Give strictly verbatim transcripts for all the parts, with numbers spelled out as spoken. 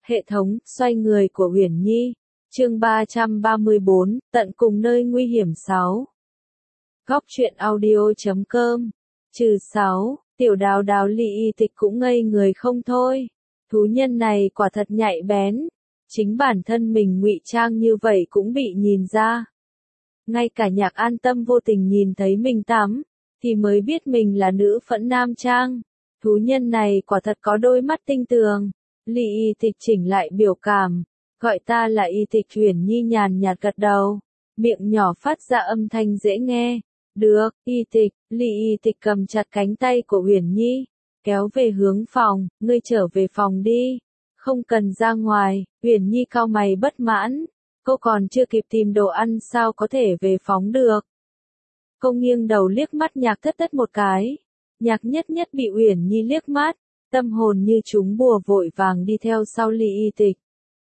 Hệ thống, xoay người của Uyển Nhi. Chương ba trăm ba mươi bốn, tận cùng nơi nguy hiểm sáu. Góc truyện audio chấm com. Trừ sáu, tiểu đào đào Ly Y Tịch cũng ngây người không thôi. Thú nhân này quả thật nhạy bén. Chính bản thân mình ngụy trang như vậy cũng bị nhìn ra. Ngay cả Nhạc An Tâm vô tình nhìn thấy mình tắm, thì mới biết mình là nữ phẫn nam trang. Thú nhân này quả thật có đôi mắt tinh tường. Ly Y Tịch chỉnh lại biểu cảm, gọi ta là Y Tịch. Uyển Nhi nhàn nhạt gật đầu, miệng nhỏ phát ra âm thanh dễ nghe. Được, Y Tịch. Ly Y Tịch cầm chặt cánh tay của Uyển Nhi, kéo về hướng phòng. Ngươi trở về phòng đi, không cần ra ngoài. Uyển Nhi cau mày bất mãn, cô còn chưa kịp tìm đồ ăn sao có thể về phòng được. Cô nghiêng đầu liếc mắt Nhạc Thất Thất một cái. Nhạc Nhất Nhất bị Uyển Nhi liếc mắt, tâm hồn như trúng bùa vội vàng đi theo sau Ly Y Tịch.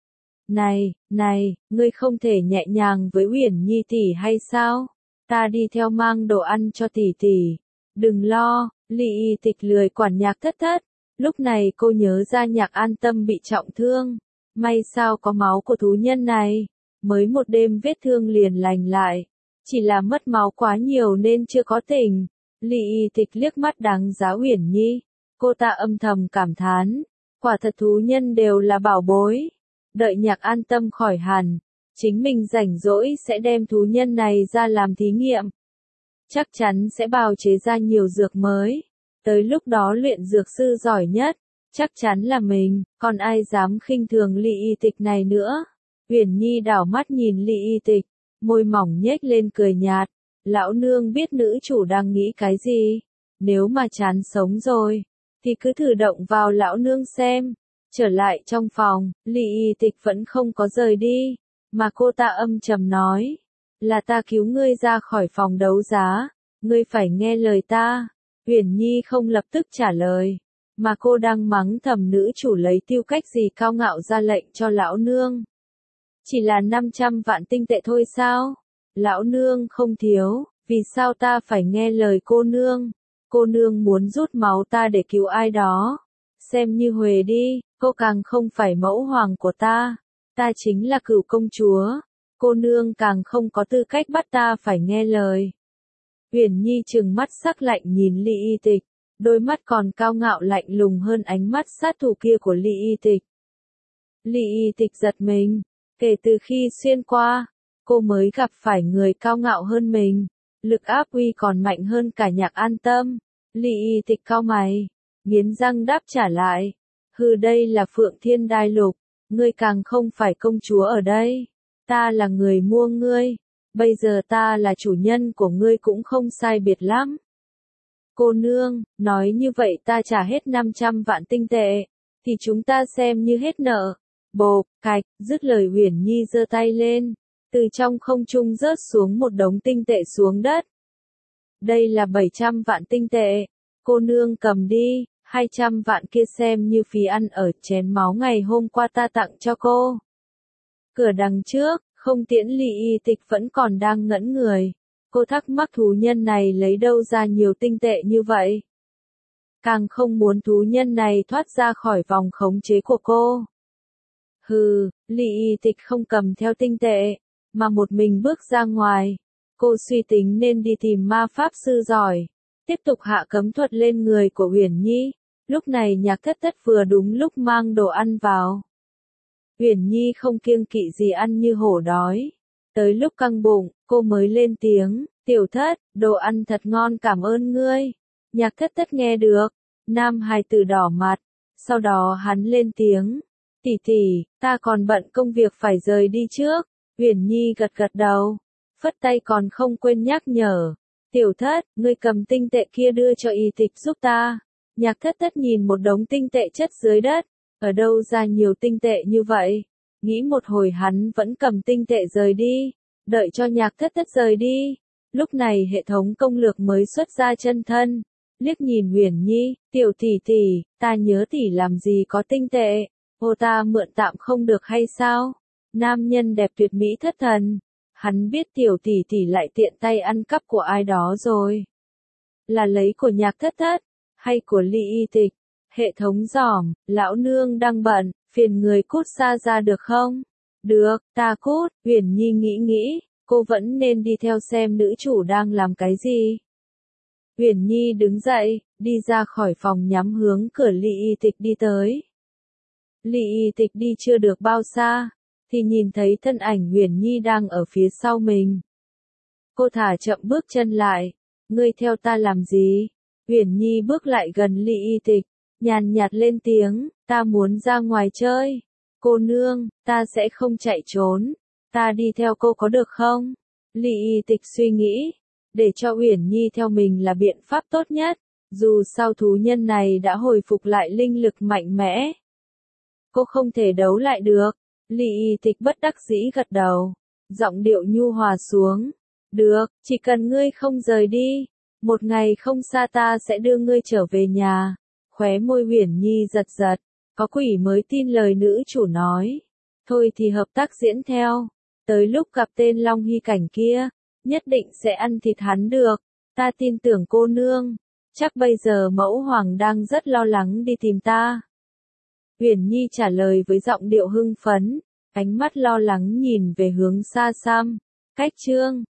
Này, này, ngươi không thể nhẹ nhàng với Uyển Nhi tỷ hay sao? Ta đi theo mang đồ ăn cho tỷ tỷ. Đừng lo. Ly Y Tịch lười quản Nhạc Thất Thất. Lúc này cô nhớ ra Nhạc An Tâm bị trọng thương. May sao có máu của thú nhân này. Mới một đêm vết thương liền lành lại. Chỉ là mất máu quá nhiều nên chưa có tỉnh. Ly Y Tịch liếc mắt đánh giá Uyển Nhi. Cô ta âm thầm cảm thán. Quả thật thú nhân đều là bảo bối. Đợi Nhạc An Tâm khỏi hẳn, chính mình rảnh rỗi sẽ đem thú nhân này ra làm thí nghiệm. Chắc chắn sẽ bào chế ra nhiều dược mới. Tới lúc đó luyện dược sư giỏi nhất, chắc chắn là mình, còn ai dám khinh thường Ly Y Tịch này nữa. Uyển Nhi đảo mắt nhìn Ly Y Tịch, môi mỏng nhếch lên cười nhạt. Lão nương biết nữ chủ đang nghĩ cái gì. Nếu mà chán sống rồi, thì cứ thử động vào lão nương xem. Trở lại trong phòng, Ly Y Tịch vẫn không có rời đi, mà cô ta âm trầm nói. Là ta cứu ngươi ra khỏi phòng đấu giá, ngươi phải nghe lời ta. Uyển Nhi không lập tức trả lời, mà cô đang mắng thầm nữ chủ lấy tiêu cách gì cao ngạo ra lệnh cho lão nương. Chỉ là năm trăm vạn tinh tệ thôi sao? Lão nương không thiếu, vì sao ta phải nghe lời cô nương? Cô nương muốn rút máu ta để cứu ai đó. Xem như huề đi, cô càng không phải mẫu hoàng của ta. Ta chính là Cửu công chúa. Cô nương càng không có tư cách bắt ta phải nghe lời. Uyển Nhi trừng mắt sắc lạnh nhìn Ly Y Tịch, đôi mắt còn cao ngạo lạnh lùng hơn ánh mắt sát thủ kia của Ly Y Tịch. Ly Y Tịch giật mình, kể từ khi xuyên qua, cô mới gặp phải người cao ngạo hơn mình, lực áp uy còn mạnh hơn cả Nhạc An Tâm. Ly Y Tịch cau mày, nghiến răng đáp trả lại. Hừ, đây là Phượng Thiên Đai Lục, ngươi càng không phải công chúa ở đây. Ta là người mua ngươi, bây giờ ta là chủ nhân của ngươi cũng không sai biệt lắm. Cô nương, nói như vậy ta trả hết năm trăm vạn tinh tệ, thì chúng ta xem như hết nợ. Bộp, cạch, dứt lời Uyển Nhi giơ tay lên, từ trong không trung rớt xuống một đống tinh tệ xuống đất. Đây là bảy trăm vạn tinh tệ, cô nương cầm đi. Hai trăm vạn kia xem như phí ăn ở chén máu ngày hôm qua ta tặng cho cô. Cửa đằng trước, không tiễn Ly Y Tịch vẫn còn đang ngẩn người. Cô thắc mắc thú nhân này lấy đâu ra nhiều tinh tệ như vậy. Càng không muốn thú nhân này thoát ra khỏi vòng khống chế của cô. Hừ, Ly Y Tịch không cầm theo tinh tệ, mà một mình bước ra ngoài. Cô suy tính nên đi tìm ma pháp sư giỏi, tiếp tục hạ cấm thuật lên người của Uyển Nhi. Lúc này Nhạc Thất Thất vừa đúng lúc mang đồ ăn vào. Uyển Nhi không kiêng kỵ gì ăn như hổ đói. Tới lúc căng bụng, cô mới lên tiếng, tiểu thất, đồ ăn thật ngon cảm ơn ngươi. Nhạc Thất Thất nghe được, nam hài tử đỏ mặt, sau đó hắn lên tiếng, tỷ tỷ, ta còn bận công việc phải rời đi trước. Uyển Nhi gật gật đầu, phất tay còn không quên nhắc nhở, tiểu thất, ngươi cầm tinh tệ kia đưa cho Y Tịch giúp ta. Nhạc Thất Thất nhìn một đống tinh tệ chất dưới đất, ở đâu ra nhiều tinh tệ như vậy? Nghĩ một hồi hắn vẫn cầm tinh tệ rời đi, đợi cho Nhạc Thất Thất rời đi. Lúc này hệ thống công lược mới xuất ra chân thân, liếc nhìn Uyển Nhi, tiểu tỷ tỷ, ta nhớ tỷ làm gì có tinh tệ, ô ta mượn tạm không được hay sao? Nam nhân đẹp tuyệt mỹ thất thần, hắn biết tiểu tỷ tỷ lại tiện tay ăn cắp của ai đó rồi. Là lấy của Nhạc Thất Thất, hay của Ly Y Tịch? Hệ thống giỏm, lão nương đang bận, phiền người cút xa ra được không? Được, ta cút, Uyển Nhi nghĩ nghĩ, cô vẫn nên đi theo xem nữ chủ đang làm cái gì. Uyển Nhi đứng dậy, đi ra khỏi phòng nhắm hướng cửa Ly Y Tịch đi tới. Ly Y Tịch đi chưa được bao xa, thì nhìn thấy thân ảnh Uyển Nhi đang ở phía sau mình. Cô thả chậm bước chân lại, ngươi theo ta làm gì? Uyển Nhi bước lại gần Ly Y Tịch, nhàn nhạt lên tiếng, ta muốn ra ngoài chơi. Cô nương, ta sẽ không chạy trốn, ta đi theo cô có được không? Ly Y Tịch suy nghĩ, để cho Uyển Nhi theo mình là biện pháp tốt nhất, dù sao thú nhân này đã hồi phục lại linh lực mạnh mẽ. Cô không thể đấu lại được. Ly Y Tịch bất đắc dĩ gật đầu, giọng điệu nhu hòa xuống. Được, chỉ cần ngươi không rời đi, một ngày không xa ta sẽ đưa ngươi trở về nhà. Khóe môi Uyển Nhi giật giật, có quỷ mới tin lời nữ chủ nói. Thôi thì hợp tác diễn theo, tới lúc gặp tên Long Hy Cảnh kia, nhất định sẽ ăn thịt hắn được, ta tin tưởng cô nương, chắc bây giờ mẫu hoàng đang rất lo lắng đi tìm ta. Uyển Nhi trả lời với giọng điệu hưng phấn, ánh mắt lo lắng nhìn về hướng xa xăm, cách chương.